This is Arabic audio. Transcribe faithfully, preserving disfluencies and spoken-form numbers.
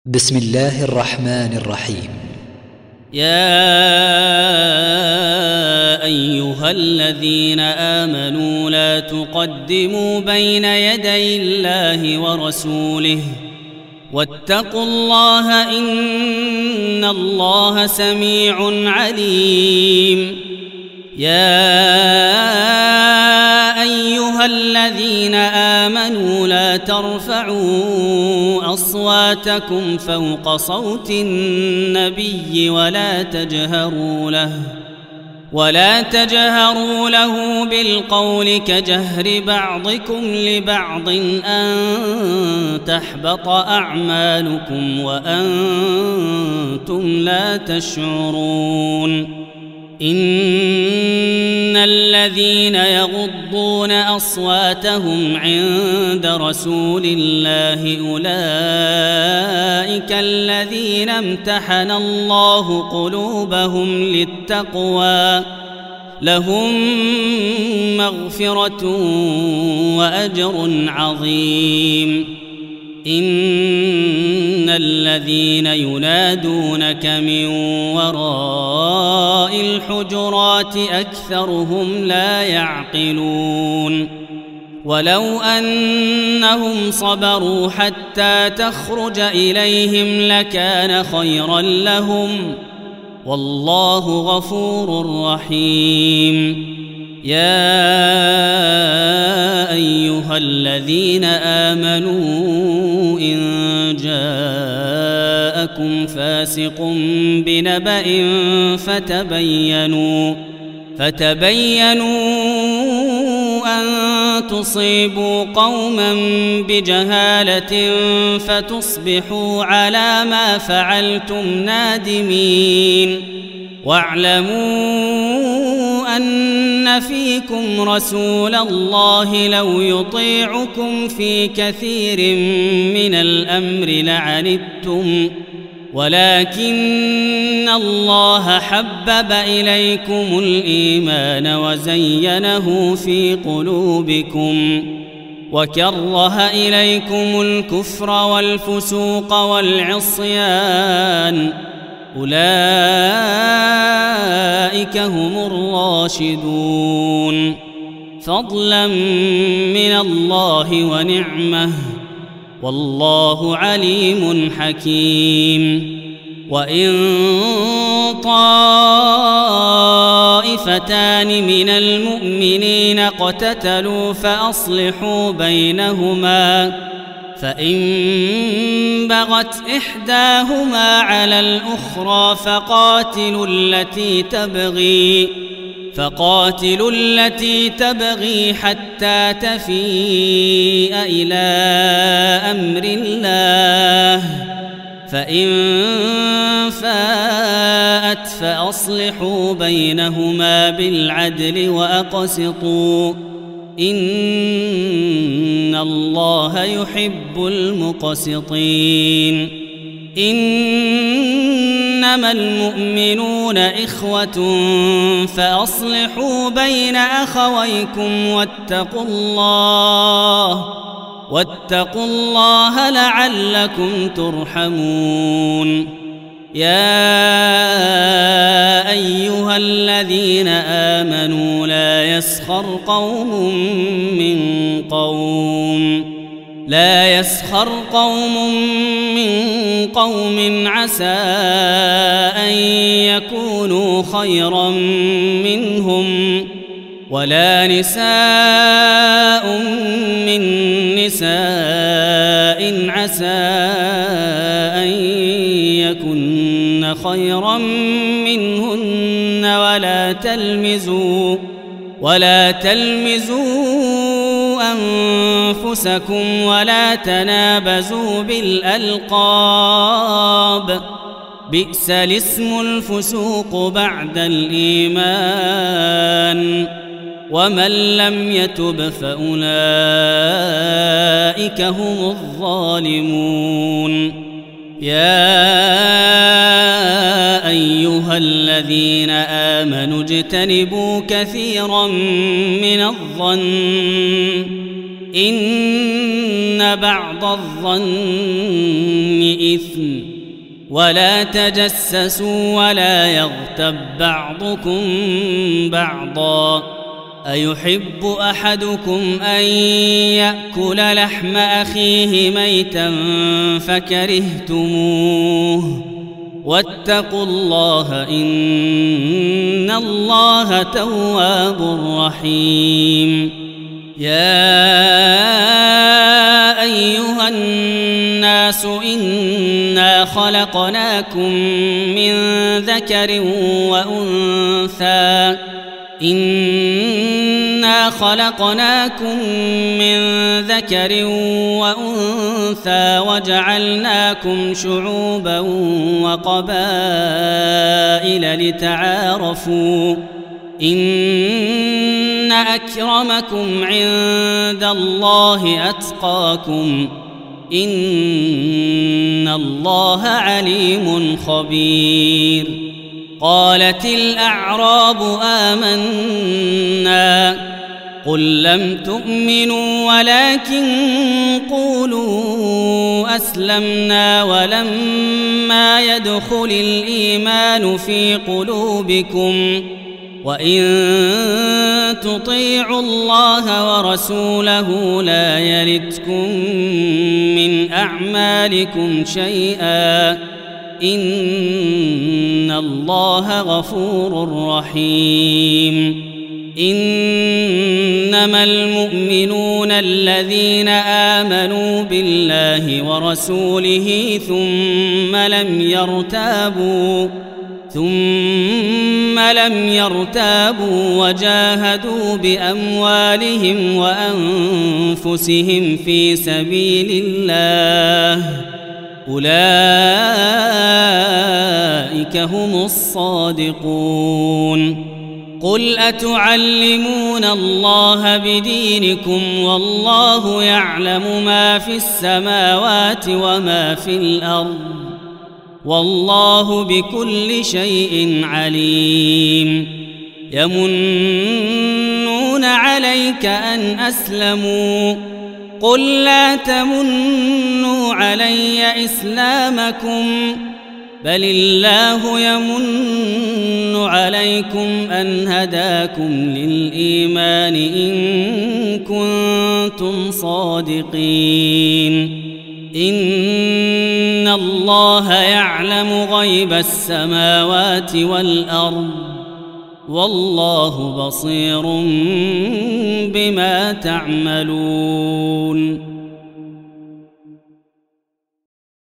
بسم الله الرحمن الرحيم. يا أيها الذين آمنوا لا تقدموا بين يدي الله ورسوله واتقوا الله إن الله سميع عليم. يا أيها الذين آمنوا لا ترفعوا أصواتكم فوق صوت النبي ولا تجهروا له ولا تجهروا له بالقول كجهر بعضكم لبعض أن تحبط أعمالكم وأنتم لا تشعرون. إن الذين يغضون أصواتهم عند رسول الله أولئك الذين امتحن الله قلوبهم للتقوى لهم مغفرة وأجر عظيم. إن الذين ينادونك من وراء الحجرات أكثرهم لا يعقلون. ولو أنهم صبروا حتى تخرج إليهم لكان خيرا لهم والله غفور رحيم. يا أيها الذين آمنوا إن جاءكم فاسق بنبأ فتبينوا فتبينوا أن تصيبوا قوما بجهالة فتصبحوا على ما فعلتم نادمين. واعلموا أن فيكم رسول الله لو يطيعكم في كثير من الأمر لعنتم ولكن الله حبب إليكم الإيمان وزينه في قلوبكم وكره إليكم الكفر والفسوق والعصيان أولئك هم الراشدون فضلا من الله ونعمه والله عليم حكيم. وإن طائفتان من المؤمنين اقتتلوا فأصلحوا بينهما فإن بغت إحداهما على الأخرى فقاتلوا التي تبغي فقاتلوا التي تبغي حتى تفيء إلى أمر الله فإن فاءت فأصلحوا بينهما بالعدل وأقسطوا إن الله يحب المقسطين. إنما المؤمنون إخوة فأصلحوا بين أخويكم واتقوا الله واتقوا الله لعلكم ترحمون. يا أيها الذين آمنوا لا يسخر قوم من قوم لا يسخر قوم من قوم عسى أن يكونوا خيرا منهم ولا نساء من نساء عسى أن يكن خيرا منهن ولا تلمزوا ولا تلمزوا أنفسكم ولا تنابزوا بالألقاب بئس الاسم الفسوق بعد الإيمان ومن لم يتب فأولئك هم الظالمون. يا أيها الذين آمنوا اجتنبوا كثيرا من الظن إن إن بعض الظن إثم ولا تجسسوا ولا يغتب بعضكم بعضا أيحب أحدكم أن يأكل لحم أخيه ميتا فكرهتموه واتقوا الله إن الله تواب رحيم يا أيها الناس إنا خلقناكم من ذكر وأنثى إنا خلقناكم من ذكر وأنثى وجعلناكم شعوبا وقبائل لتعارفوا إن أكرمكم عند الله أتقاكم إن الله عليم خبير قالت الأعراب آمنا قل لم تؤمنوا ولكن قولوا أسلمنا ولما يدخل الإيمان في قلوبكم وإن تطيعوا الله ورسوله لا يلتكم من أعمالكم شيئا إن الله غفور رحيم إنما المؤمنون الذين آمنوا بالله ورسوله ثم لم يرتابوا ثم لم يرتابوا وجاهدوا بأموالهم وأنفسهم في سبيل الله أولئك هم الصادقون قل أتعلمون الله بدينكم والله يعلم ما في السماوات وما في الأرض والله بكل شيء عليم يمنون عليك أن أسلموا قل لا تمنوا علي إسلامكم بل الله يمن عليكم أن هداكم للإيمان إن كنتم صادقين إن الله يعلم غيب السماوات والأرض والله بصير بما تعملون